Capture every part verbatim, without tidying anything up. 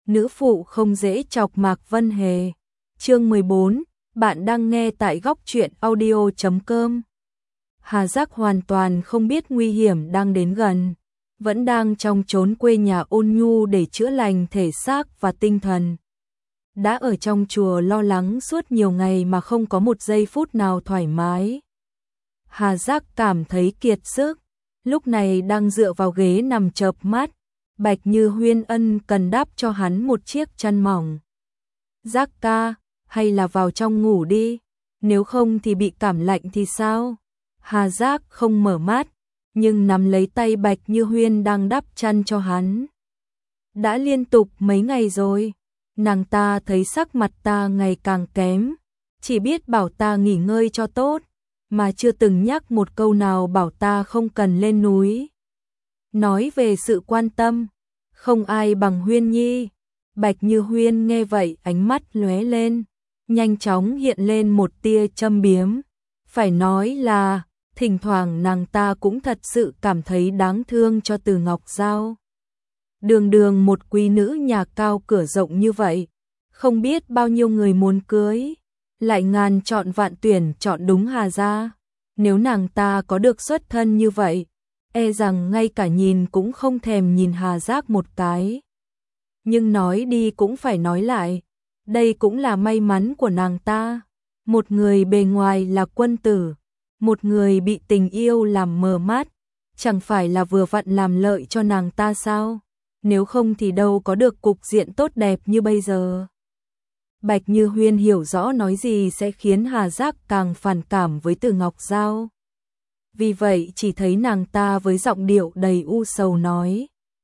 nữ phụ không dễ chọc Mạc Vân Hề. Chương mười bốn, bạn đang nghe tại góc truyện audio chấm com. Hà Giác hoàn toàn không biết nguy hiểm đang đến gần, vẫn đang trong chốn quê nhà ôn nhu để chữa lành thể xác và tinh thần. Đã ở trong chùa lo lắng suốt nhiều ngày mà không có một giây phút nào thoải mái. Hà Giác cảm thấy kiệt sức, lúc này đang dựa vào ghế nằm chợp mắt. Bạch Như Huyên ân cần đắp cho hắn một chiếc chăn mỏng. Giác ca, hay là vào trong ngủ đi, nếu không thì bị cảm lạnh thì sao? Hà Giác không mở mắt, nhưng nắm lấy tay Bạch Như Huyên đang đắp chăn cho hắn. Đã liên tục mấy ngày rồi, nàng ta thấy sắc mặt ta ngày càng kém, chỉ biết bảo ta nghỉ ngơi cho tốt, mà chưa từng nhắc một câu nào bảo ta không cần lên núi. Nói về sự quan tâm, không ai bằng Huyên Nhi. Bạch Như Huyên nghe vậy ánh mắt lóe lên, nhanh chóng hiện lên một tia châm biếm. Phải nói là, thỉnh thoảng nàng ta cũng thật sự cảm thấy đáng thương cho Từ Ngọc Giao. Đường đường một quý nữ nhà cao cửa rộng như vậy, không biết bao nhiêu người muốn cưới, lại ngàn chọn vạn tuyển chọn đúng Hà gia. Nếu nàng ta có được xuất thân như vậy, e rằng ngay cả nhìn cũng không thèm nhìn Hà Giác một cái. Nhưng nói đi cũng phải nói lại, đây cũng là may mắn của nàng ta. Một người bề ngoài là quân tử, một người bị tình yêu làm mờ mắt, chẳng phải là vừa vặn làm lợi cho nàng ta sao? Nếu không thì đâu có được cục diện tốt đẹp như bây giờ. Bạch Như Huyên hiểu rõ nói gì sẽ khiến Hà Giác càng phản cảm với Từ Ngọc Giao. Vì vậy chỉ thấy nàng ta với giọng điệu đầy u sầu nói.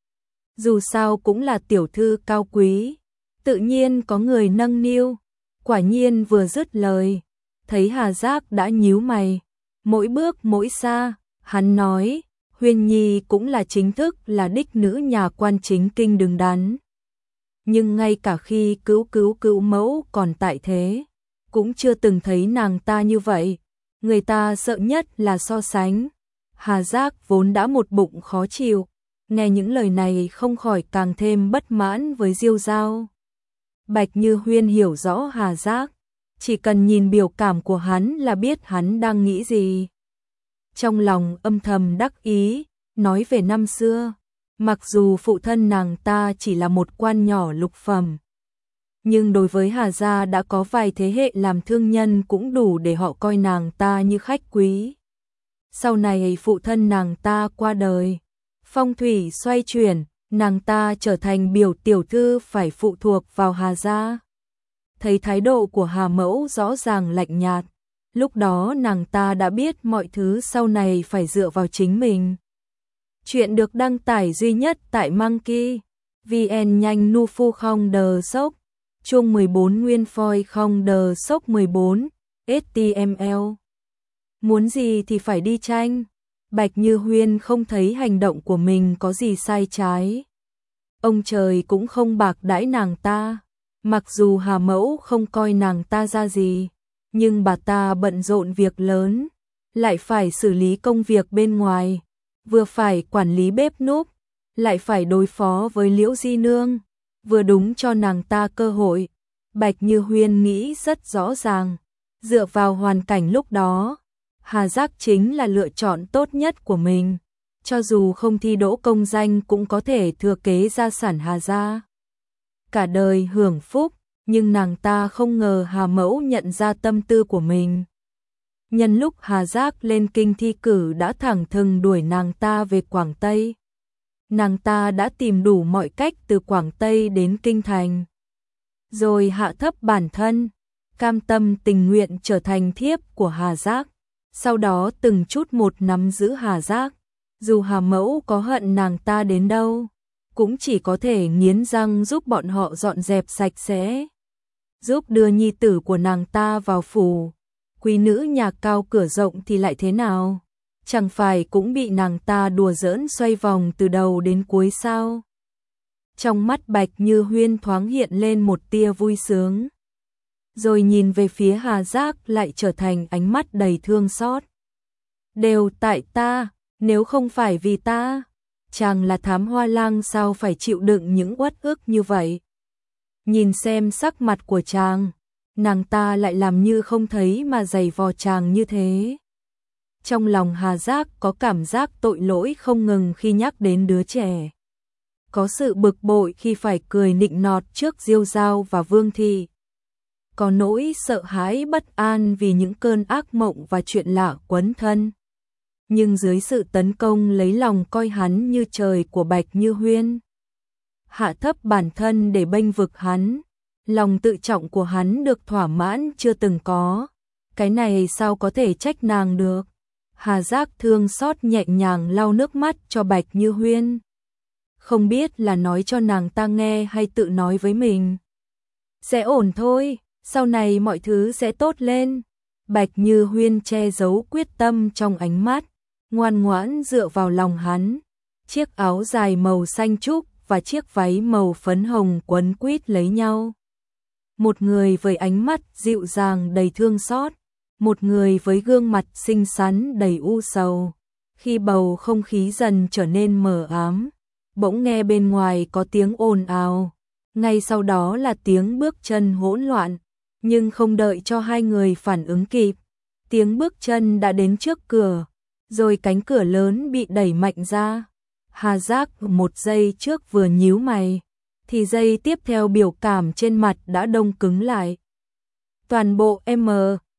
Dù sao cũng là tiểu thư cao quý, tự nhiên có người nâng niu. Quả nhiên vừa dứt lời, thấy Hà Giác đã nhíu mày, mỗi bước mỗi xa, hắn nói, Huyên Nhi cũng là chính thức là đích nữ nhà quan chính kinh đứng đắn. Nhưng ngay cả khi cứu cứu cứu mẫu còn tại thế, cũng chưa từng thấy nàng ta như vậy. Người ta sợ nhất là so sánh. Hà Giác vốn đã một bụng khó chịu, nghe những lời này không khỏi càng thêm bất mãn với Diêu Giao. Bạch Như Huyên hiểu rõ Hà Giác, chỉ cần nhìn biểu cảm của hắn là biết hắn đang nghĩ gì. Trong lòng âm thầm đắc ý, nói về năm xưa, mặc dù phụ thân nàng ta chỉ là một quan nhỏ lục phẩm, nhưng đối với Hà gia đã có vài thế hệ làm thương nhân cũng đủ để họ coi nàng ta như khách quý. Sau này phụ thân nàng ta qua đời, phong thủy xoay chuyển, nàng ta trở thành biểu tiểu thư phải phụ thuộc vào Hà gia. Thấy thái độ của Hà mẫu rõ ràng lạnh nhạt, lúc đó nàng ta đã biết mọi thứ sau này phải dựa vào chính mình. Chuyện được đăng tải duy nhất tại Monkey vê en nhanh nu phu không đờ sốc. Chương mười bốn Nguyên phoi không đờ sốc mười bốn, ếch ti em lờ. Muốn gì thì phải đi tranh. Bạch Như Huyên không thấy hành động của mình có gì sai trái. Ông trời cũng không bạc đãi nàng ta. Mặc dù Hà mẫu không coi nàng ta ra gì, nhưng bà ta bận rộn việc lớn, lại phải xử lý công việc bên ngoài, vừa phải quản lý bếp núc, lại phải đối phó với Liễu Di Nương. Vừa đúng cho nàng ta cơ hội. Bạch Như Huyên nghĩ rất rõ ràng, dựa vào hoàn cảnh lúc đó, Hà Giác chính là lựa chọn tốt nhất của mình, cho dù không thi đỗ công danh cũng có thể thừa kế gia sản Hà gia, cả đời hưởng phúc. Nhưng nàng ta không ngờ Hà mẫu nhận ra tâm tư của mình. Nhân lúc Hà Giác lên kinh thi cử đã thẳng thừng đuổi nàng ta về Quảng Tây. Nàng ta đã tìm đủ mọi cách từ Quảng Tây đến Kinh Thành, rồi hạ thấp bản thân, cam tâm tình nguyện trở thành thiếp của Hà Giác, sau đó từng chút một nắm giữ Hà Giác. Dù Hà mẫu có hận nàng ta đến đâu, cũng chỉ có thể nghiến răng giúp bọn họ dọn dẹp sạch sẽ, giúp đưa nhi tử của nàng ta vào phủ. Quý nữ nhà cao cửa rộng thì lại thế nào? Chẳng phải cũng bị nàng ta đùa giỡn xoay vòng từ đầu đến cuối sao? Trong mắt Bạch Như Huyên thoáng hiện lên một tia vui sướng, rồi nhìn về phía Hà Giác lại trở thành ánh mắt đầy thương xót. Đều tại ta, nếu không phải vì ta, chàng là Thám Hoa Lang sao phải chịu đựng những uất ức như vậy? Nhìn xem sắc mặt của chàng, nàng ta lại làm như không thấy mà giày vò chàng như thế. Trong lòng Hà Giác có cảm giác tội lỗi không ngừng khi nhắc đến đứa trẻ. Có sự bực bội khi phải cười nịnh nọt trước Diêu Dao và Vương Thị. Có nỗi sợ hãi bất an vì những cơn ác mộng và chuyện lạ quấn thân. Nhưng dưới sự tấn công lấy lòng coi hắn như trời của Bạch Như Huyên, hạ thấp bản thân để bênh vực hắn, lòng tự trọng của hắn được thỏa mãn chưa từng có. Cái này sao có thể trách nàng được? Hà Giác thương xót nhẹ nhàng lau nước mắt cho Bạch Như Huyên. Không biết là nói cho nàng ta nghe hay tự nói với mình. Sẽ ổn thôi, sau này mọi thứ sẽ tốt lên. Bạch Như Huyên che giấu quyết tâm trong ánh mắt, ngoan ngoãn dựa vào lòng hắn. Chiếc áo dài màu xanh trúc và chiếc váy màu phấn hồng quấn quýt lấy nhau. Một người với ánh mắt dịu dàng đầy thương xót, một người với gương mặt xinh xắn đầy u sầu. Khi bầu không khí dần trở nên mờ ám, bỗng nghe bên ngoài có tiếng ồn ào, ngay sau đó là tiếng bước chân hỗn loạn, nhưng không đợi cho hai người phản ứng kịp, tiếng bước chân đã đến trước cửa, rồi cánh cửa lớn bị đẩy mạnh ra. Hà Giác một giây trước vừa nhíu mày, thì giây tiếp theo biểu cảm trên mặt đã đông cứng lại. Toàn bộ M,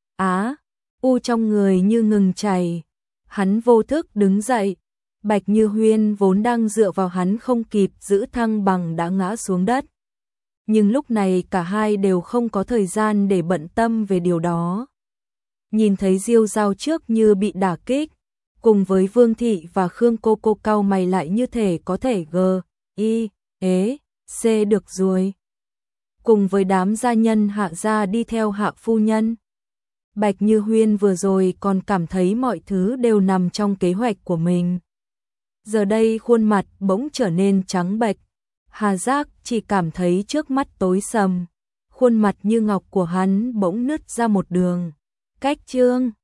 Á, U trong người như ngừng chảy. Hắn vô thức đứng dậy. Bạch Như Huyên vốn đang dựa vào hắn không kịp giữ thăng bằng đã ngã xuống đất. Nhưng lúc này cả hai đều không có thời gian để bận tâm về điều đó. Nhìn thấy Diêu Dao trước như bị đả kích, cùng với Vương Thị và Khương Cô Cô cau mày lại như thể có thể g, i, ế, c được rồi. Cùng với đám gia nhân Hạ gia đi theo Hạ phu nhân. Bạch Như Huyên vừa rồi còn cảm thấy mọi thứ đều nằm trong kế hoạch của mình. Giờ đây khuôn mặt bỗng trở nên trắng bệch. Hà Giác chỉ cảm thấy trước mắt tối sầm. Khuôn mặt như ngọc của hắn bỗng nứt ra một đường. Cách chương